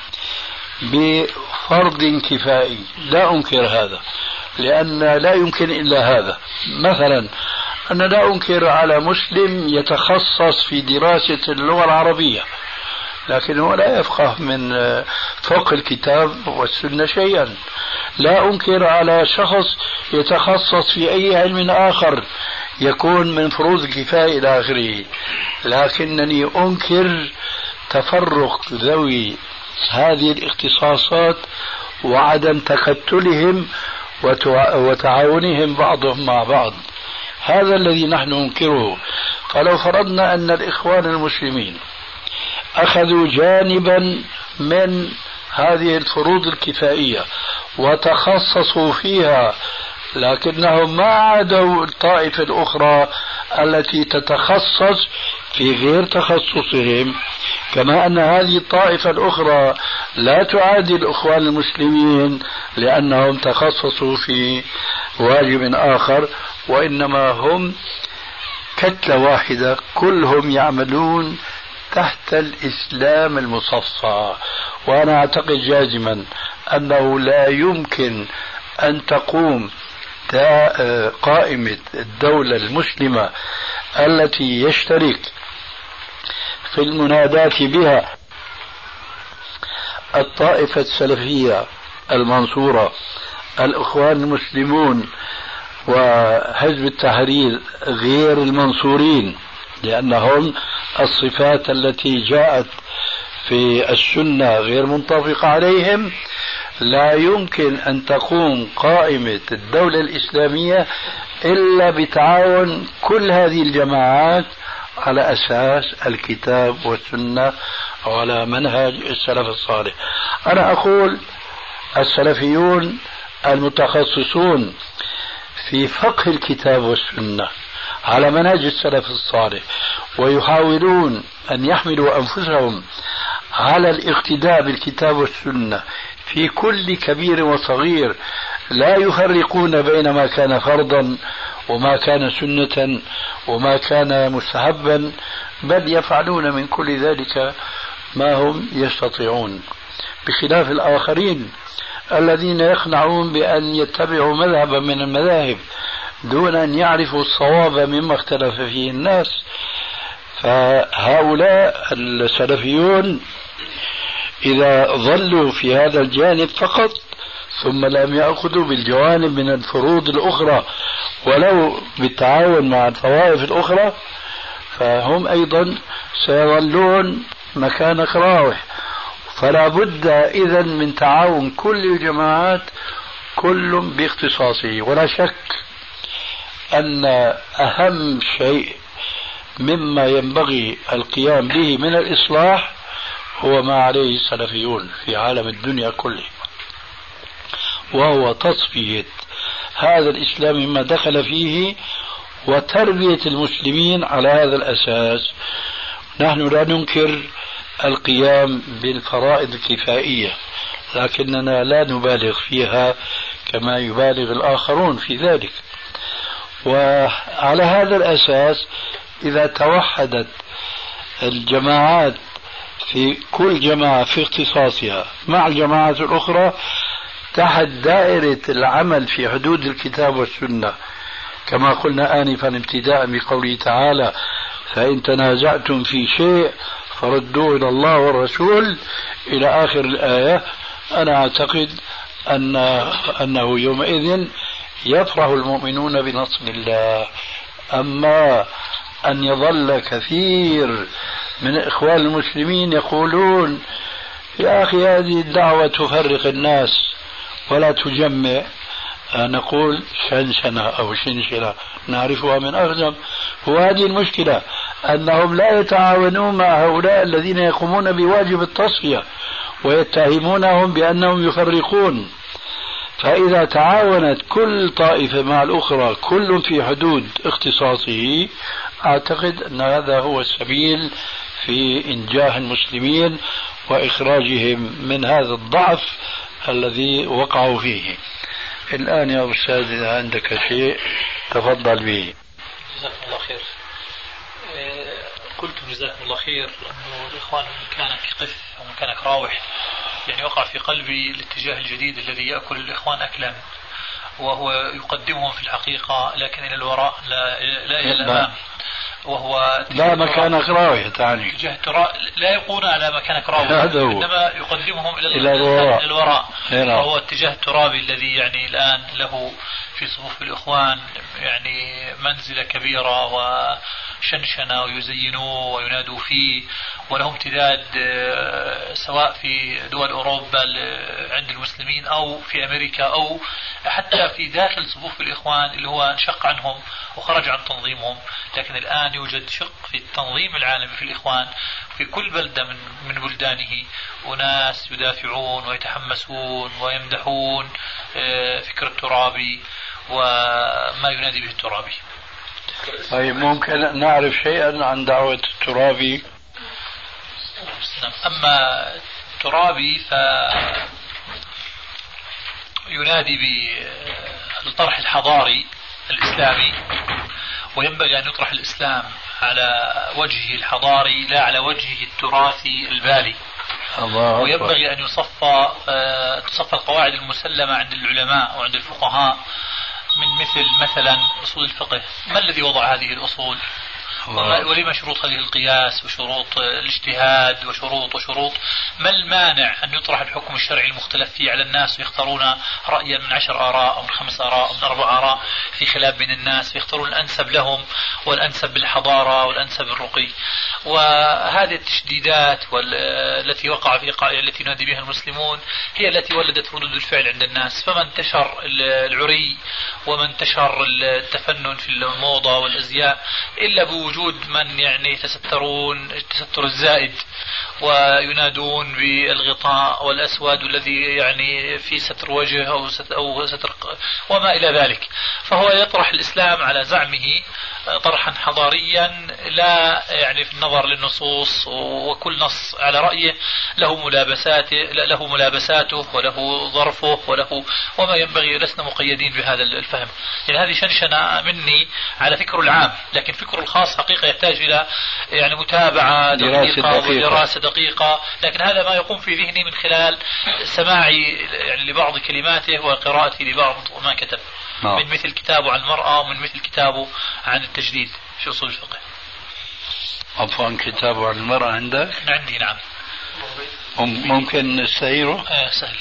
بفرض كفائي، لا أنكر هذا، لأن لا يمكن إلا هذا. مثلا أنا لا أنكر على مسلم يتخصص في دراسة اللغة العربية لكنه لا يفقه من فقه الكتاب والسنة شيئا. لا أنكر على شخص يتخصص في أي علم آخر يكون من فروض الكفاية إلى آخره، لكنني أنكر تفرق ذوي هذه الاختصاصات وعدم تكتلهم وتعاونهم بعضهم مع بعض. هذا الذي نحن ننكره. فلو فرضنا أن الإخوان المسلمين أخذوا جانبا من هذه الفروض الكفائية وتخصصوا فيها، لكنهم ما عادوا الطائفة الأخرى التي تتخصص في غير تخصصهم، كما أن هذه الطائفة الأخرى لا تعادي الإخوان المسلمين لأنهم تخصصوا في واجب آخر، وإنما هم كتلة واحدة كلهم يعملون تحت الإسلام المصفى. وأنا أعتقد جازما أنه لا يمكن أن تقوم قائمة الدولة المسلمة التي يشترك في المنادات بها الطائفة السلفية المنصورة، الإخوان المسلمون، وحزب التحرير غير المنصورين، لأنهم الصفات التي جاءت في السنة غير منطبقة عليهم. لا يمكن أن تقوم قائمة الدولة الإسلامية إلا بتعاون كل هذه الجماعات على أساس الكتاب والسنة وعلى منهج السلف الصالح. أنا أقول السلفيون المتخصصون في فقه الكتاب والسنة على منهج السلف الصالح ويحاولون أن يحملوا أنفسهم على الاقتداء بالكتاب والسنة في كل كبير وصغير، لا يفرقون بين ما كان فرضا وما كان سنة وما كان مستحبا، بل يفعلون من كل ذلك ما هم يستطيعون، بخلاف الآخرين الذين يقنعون بأن يتبعوا مذهبا من المذاهب دون أن يعرفوا الصواب مما اختلف فيه الناس. فهؤلاء السلفيون إذا ظلوا في هذا الجانب فقط ثم لم يأخذوا بالجوانب من الفروض الأخرى ولو بالتعاون مع الطوائف الأخرى فهم أيضا سيظلون مكان راوح. فلا بد إذن من تعاون كل الجماعات كل باختصاصه. ولا شك أن أهم شيء مما ينبغي القيام به من الإصلاح هو ما عليه السلفيون في عالم الدنيا كله، وهو تصفية هذا الإسلام مما دخل فيه وتربية المسلمين على هذا الأساس. نحن لا ننكر القيام بالفرائض الكفائية، لكننا لا نبالغ فيها كما يبالغ الآخرون في ذلك. وعلى هذا الأساس إذا توحدت الجماعات في كل جماعة في اختصاصها مع الجماعات الأخرى تحت دائرة العمل في حدود الكتاب والسنة، كما قلنا آنفا ابتداء بقوله تعالى فإن تنازعتم في شيء فردوه إلى الله والرسول إلى آخر الآية، أنا أعتقد أنه يومئذ يفرح المؤمنون بنصر الله. أما أن يظل كثير من إخوان المسلمين يقولون يا أخي هذه الدعوة تفرق الناس ولا تجمع، نقول شنشنة أو شنشنة نعرفها من أقدم. وهذه المشكلة أنهم لا يتعاونون مع هؤلاء الذين يقومون بواجب التصفية ويتهمونهم بأنهم يفرقون. فإذا تعاونت كل طائفة مع الأخرى كل في حدود اختصاصه، أعتقد أن هذا هو السبيل في إنجاح المسلمين وإخراجهم من هذا الضعف الذي وقعوا فيه. الآن يا أستاذ إذا عندك شيء تفضل به. جزاكم الله خير. قلتم جزاكم الله خير أنه الإخوان مكانك قف ومكانك راوح، يعني وقع في قلبي الاتجاه الجديد الذي يأكل الإخوان أكلا، وهو يقدمهم في الحقيقة لكن إلى الوراء لا إلى الأمام، وهو لا مكانك راوح تعني لا يقولون على مكانك راوح، إنما يقدمهم إلى الوراء. وهو اتجاه الترابي الذي يعني الآن له في صفوف الإخوان يعني منزلة كبيرة وشنشنة ويزينوه وينادوا فيه، وله امتداد سواء في دول أوروبا عند المسلمين أو في أمريكا أو حتى في داخل صفوف الإخوان اللي هو انشق عنهم وخرج عن تنظيمهم. لكن الآن يوجد شق في التنظيم العالمي في الإخوان في كل بلدة من بلدانه، وناس يدافعون ويتحمسون ويمدحون فكر الترابي وما ينادي به الترابي. طيب ممكن نعرف شيئا عن دعوة الترابي؟ أما الترابي فينادي بالطرح الحضاري الإسلامي، وينبغي أن يطرح الإسلام على وجهه الحضاري لا على وجهه التراثي البالي. وينبغي أن تصفى القواعد المسلمة عند العلماء وعند الفقهاء من مثلا أصول الفقه. ما الذي وضع هذه الأصول؟ ولما شروط هذه القياس وشروط الاجتهاد وشروط ما المانع أن يطرح الحكم الشرعي المختلف فيه على الناس ويختارون رأيا من 10 آراء أو من 5 آراء أو من 4 آراء في خلاف بين الناس، ويختارون الأنسب لهم والأنسب بالحضارة والأنسب بالرقي. وهذه التشديدات التي وقع في التي ينادي بها المسلمون هي التي ولدت ردود الفعل عند الناس. فما انتشر العري وما انتشر التفنن في الموضة والأزياء إلا بوجود من يعني يتسترون التستر الزائد وينادون بالغطاء والأسود الذي يعني في ستر وجه أو ستر وما إلى ذلك. فهو يطرح الإسلام على زعمه طرحا حضاريا لا يعني في النظر للنصوص، وكل نص على رأيه له ملابساته وله ظرفه وما ينبغي. لسنا مقيدين بهذا الفهم. يعني هذه شنشنة مني على فكر العام، لكن فكر الخاص حقيقة يحتاج إلى يعني متابعة دقيقة ودراسة دقيقة. لكن هذا ما يقوم في ذهني من خلال سماعي يعني لبعض كلماته وقراءتي لبعض ما كتب من مثل كتابه عن المرأة ومن مثل كتابه عن التجديد في أصول الفقه. عفوا كتابه عن المرأة عندك؟ عندي نعم. ممكن نستعيره؟ سهل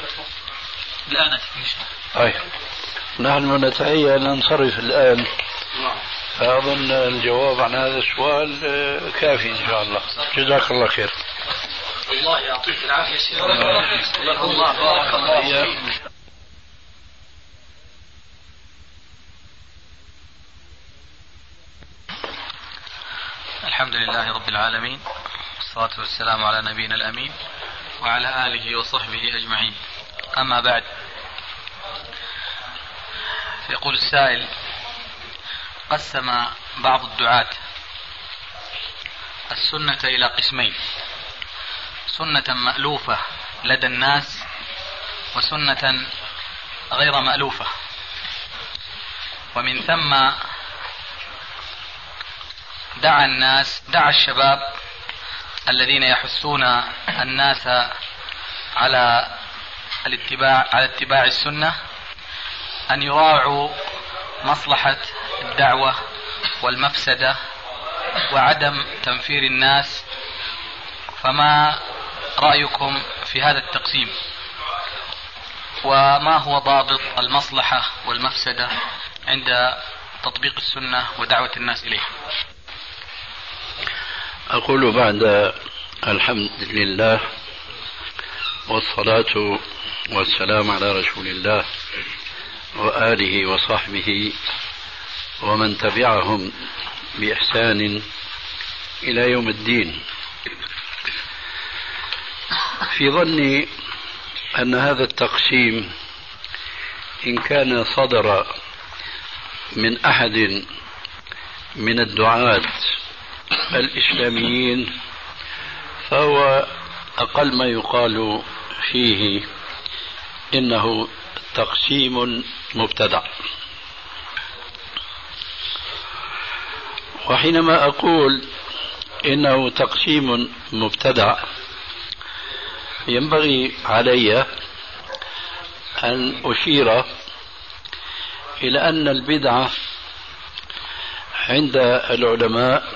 الآن. طيب نحن نتهيأ أن ننصرف الآن، فأظن الجواب عن هذا السؤال كافي إن شاء الله. جزاك الله خير. الله يعطيك العافية شيخ. الله بارك الله فيك. الحمد لله رب العالمين، والصلاة والسلام على نبينا الأمين وعلى آله وصحبه أجمعين. أما بعد، يقول السائل: قسم بعض الدعاة السنة إلى قسمين: سنة مألوفة لدى الناس وسنة غير مألوفة، ومن ثم دعا الشباب الذين يحثون الناس على اتباع السنة أن يراعوا مصلحة الدعوة والمفسدة وعدم تنفير الناس. فما رأيكم في هذا التقسيم؟ وما هو ضابط المصلحة والمفسدة عند تطبيق السنة ودعوة الناس إليها؟ أقول بعد الحمد لله والصلاة والسلام على رسول الله وآله وصحبه ومن تبعهم بإحسان إلى يوم الدين. في ظني أن هذا التقسيم إن كان صدر من أحد من الدعاة الإسلاميين فهو أقل ما يقال فيه إنه تقسيم مبتدع. وحينما أقول إنه تقسيم مبتدع ينبغي علي أن أشير إلى أن البدعة عند العلماء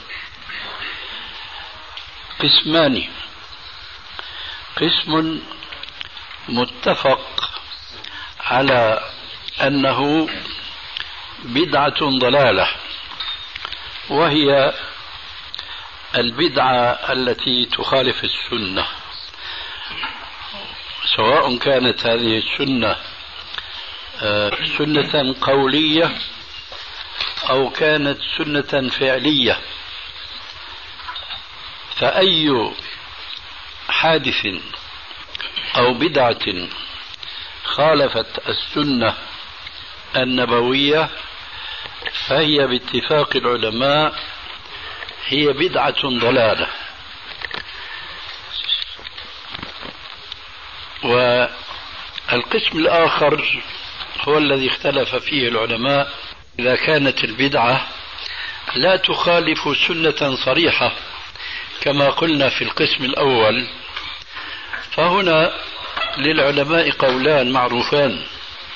قسمان: قسم متفق على أنه بدعة ضلالة، وهي البدعة التي تخالف السنة، سواء كانت هذه السنة سنة قولية أو كانت سنة فعلية. فأي حادث أو بدعة خالفت السنة النبوية فهي باتفاق العلماء هي بدعة ضلالة. والقسم الآخر هو الذي اختلف فيه العلماء: إذا كانت البدعة لا تخالف سنة صريحة كما قلنا في القسم الأول، فهنا للعلماء قولان معروفان: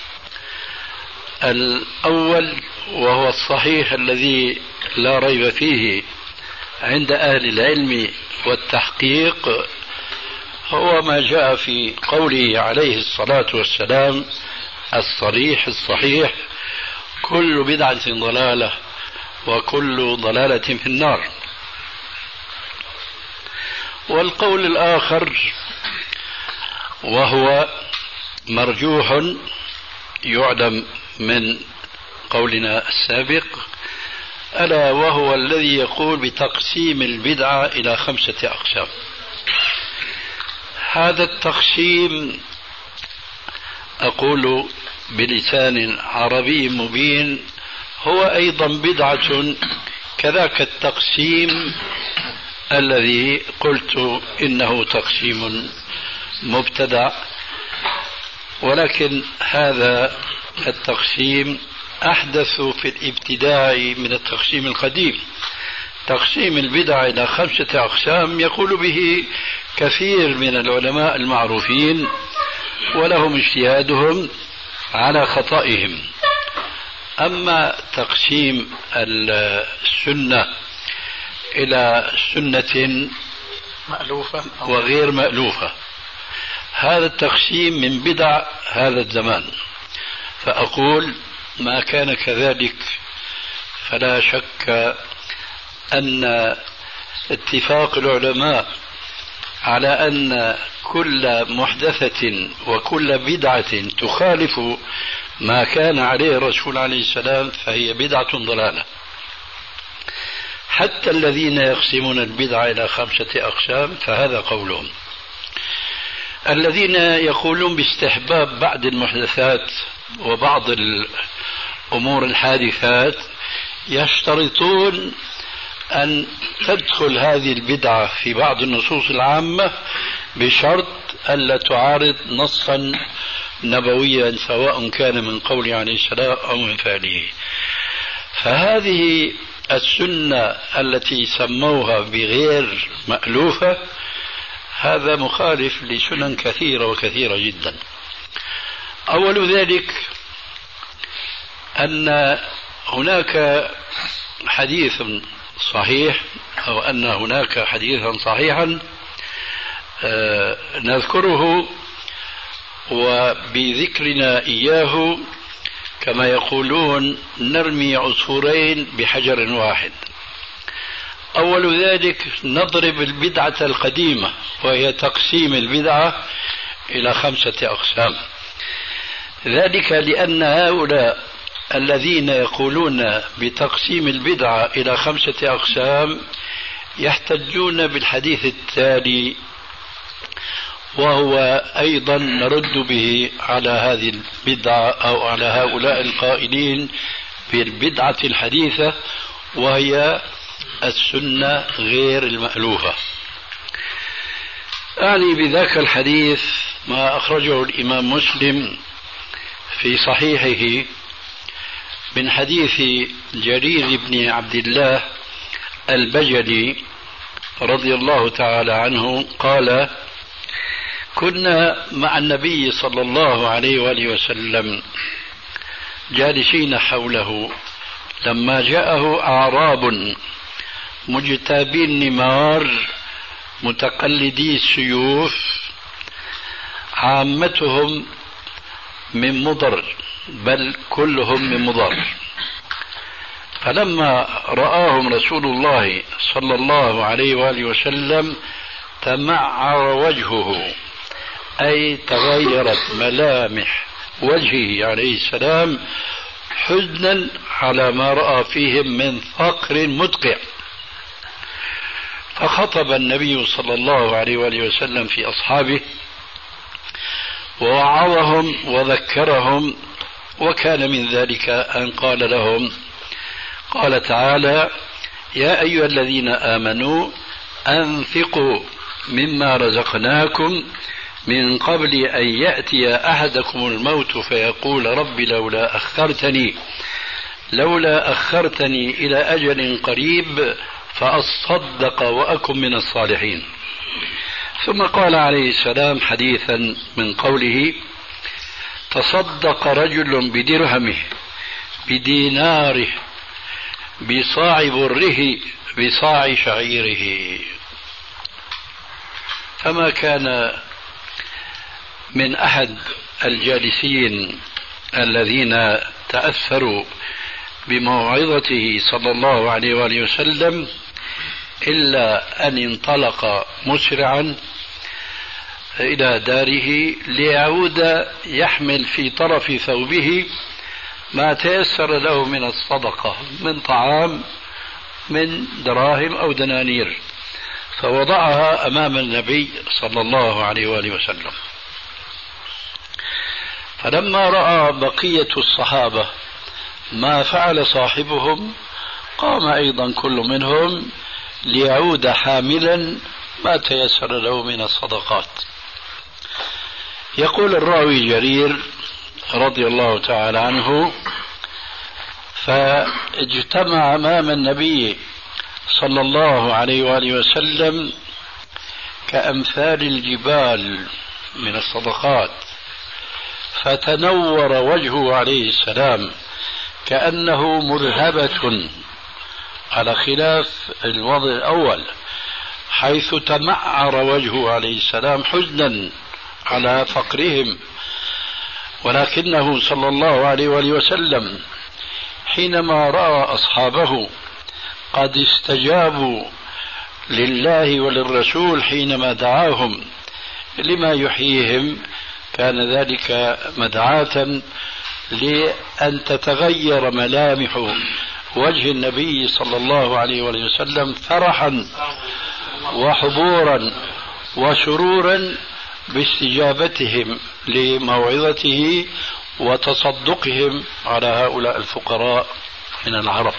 الأول وهو الصحيح الذي لا ريب فيه عند أهل العلم والتحقيق، هو ما جاء في قوله عليه الصلاة والسلام الصريح الصحيح: كل بدعة ضلالة وكل ضلالة في النار. والقول الآخر وهو مرجوح يعلم من قولنا السابق، ألا وهو الذي يقول بتقسيم البدعة إلى 5 أقسام. هذا التقسيم أقول بلسان عربي مبين هو أيضا بدعة كذاك التقسيم الذي قلت إنه تقسيم مبتدع، ولكن هذا التقسيم أحدث في الابتداع من التقسيم القديم. تقسيم البدع إلى 5 أقسام يقول به كثير من العلماء المعروفين ولهم اجتهادهم على خطئهم. أما تقسيم السنة إلى سنة مألوفة وغير مألوفة، هذا التقسيم من بدع هذا الزمان. فأقول ما كان كذلك فلا شك أن اتفاق العلماء على أن كل محدثة وكل بدعة تخالف ما كان عليه الرسول عليه السلام فهي بدعة ضلالة. حتى الذين يقسمون البدعة إلى 5 أقسام فهذا قولهم. الذين يقولون باستحباب بعض المحدثات وبعض الأمور الحادثات يشترطون أن تدخل هذه البدعة في بعض النصوص العامة بشرط ألا تعارض نصا نبويا سواء كان من قول عليه السلام أو من فعله. فهذه السنة التي سموها بغير مألوفة هذا مخالف لسنن كثيرة وكثيرة جدا. أول ذلك أن هناك حديث صحيح أو أن هناك حديثا صحيحا نذكره وبذكرنا إياه كما يقولون نرمي عصفورين بحجر واحد. أول ذلك نضرب البدعة القديمة، وهي تقسيم البدعة إلى 5 أقسام. ذلك لأن هؤلاء الذين يقولون بتقسيم البدعة إلى 5 أقسام يحتجون بالحديث التالي، وهو أيضا نرد به على هذه البدعة أو على هؤلاء القائلين بالبدعة الحديثة، وهي السنة غير المألوفة. أعني بذاك الحديث ما أخرجه الإمام مسلم في صحيحه من حديث جرير بن عبد الله البجلي رضي الله تعالى عنه قال: كنا مع النبي صلى الله عليه وآله وسلم جالسين حوله لما جاءه أعراب مجتابي النمار متقلدي السيوف، عامتهم من مضر، بل كلهم من مضر. فلما رآهم رسول الله صلى الله عليه وآله وسلم تمعر وجهه، أي تغيرت ملامح وجهه عليه السلام حزنا على ما رأى فيهم من فقر مدقع. فخطب النبي صلى الله عليه وآله وسلم في أصحابه ووعظهم وذكرهم، وكان من ذلك أن قال لهم: قال تعالى: يا أيها الذين آمنوا أنفقوا مما رزقناكم من قبل أن يأتي أحدكم الموت فيقول رب لولا أخرتني إلى أجل قريب فأصدق وأكن من الصالحين. ثم قال عليه السلام حديثا من قوله: تصدق رجل بدرهمه بديناره بصاع بره بصاع شعيره. فما كان من أحد الجالسين الذين تأثروا بموعظته صلى الله عليه وآله وسلم إلا أن انطلق مسرعا إلى داره ليعود يحمل في طرف ثوبه ما تيسر له من الصدقة من طعام، من دراهم أو دنانير، فوضعها أمام النبي صلى الله عليه وآله وسلم. فلما رأى بقية الصحابة ما فعل صاحبهم قام أيضا كل منهم ليعود حاملا ما تيسر له من الصدقات. يقول الراوي جرير رضي الله تعالى عنه: فاجتمع أمام النبي صلى الله عليه وآله وسلم كأمثال الجبال من الصدقات، فتنور وجهه عليه السلام كأنه مرهبة، على خلاف الوضع الأول حيث تمعر وجهه عليه السلام حزنا على فقرهم. ولكنه صلى الله عليه وآله وسلم حينما رأى أصحابه قد استجابوا لله وللرسول حينما دعاهم لما يحييهم، كان ذلك مدعاة لأن تتغير ملامح وجه النبي صلى الله عليه وسلم فرحا وحبورا وسرورا باستجابتهم لموعظته وتصدقهم على هؤلاء الفقراء من العرب.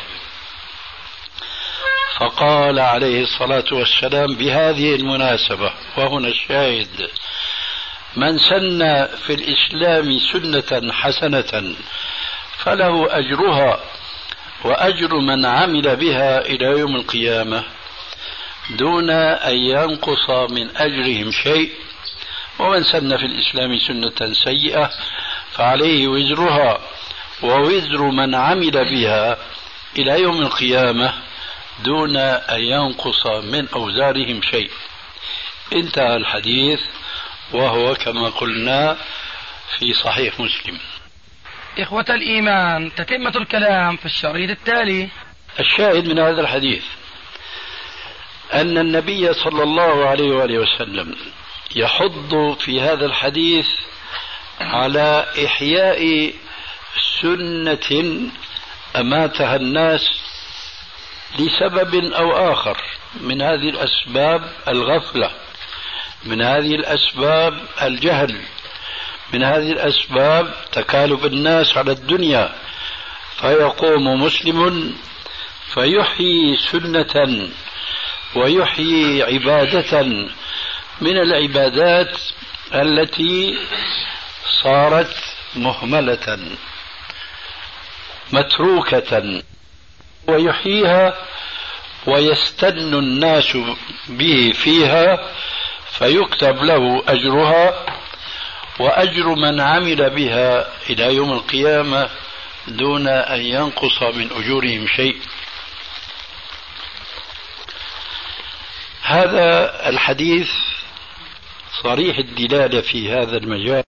فقال عليه الصلاة والسلام بهذه المناسبة، وهنا الشاهد: من سن في الإسلام سنة حسنة فله أجرها وأجر من عمل بها إلى يوم القيامة دون أن ينقص من أجرهم شيء، ومن سن في الإسلام سنة سيئة فعليه وزرها ووزر من عمل بها إلى يوم القيامة دون أن ينقص من أوزارهم شيء. انتهى الحديث، وهو كما قلنا في صحيح مسلم. إخوة الإيمان، تتمة الكلام في الشريط التالي. الشاهد من هذا الحديث أن النبي صلى الله عليه وآله وسلم يحض في هذا الحديث على إحياء سنة أماتها الناس لسبب أو آخر، من هذه الأسباب الغفلة، من هذه الأسباب الجهل، من هذه الأسباب تكالب الناس على الدنيا، فيقوم مسلم فيحيي سنة ويحيي عبادة من العبادات التي صارت مهملة متروكة، ويحييها ويستن الناس به فيها، فيكتب له أجرها وأجر من عمل بها إلى يوم القيامة دون أن ينقص من أجورهم شيء. هذا الحديث صريح الدلالة في هذا المجال.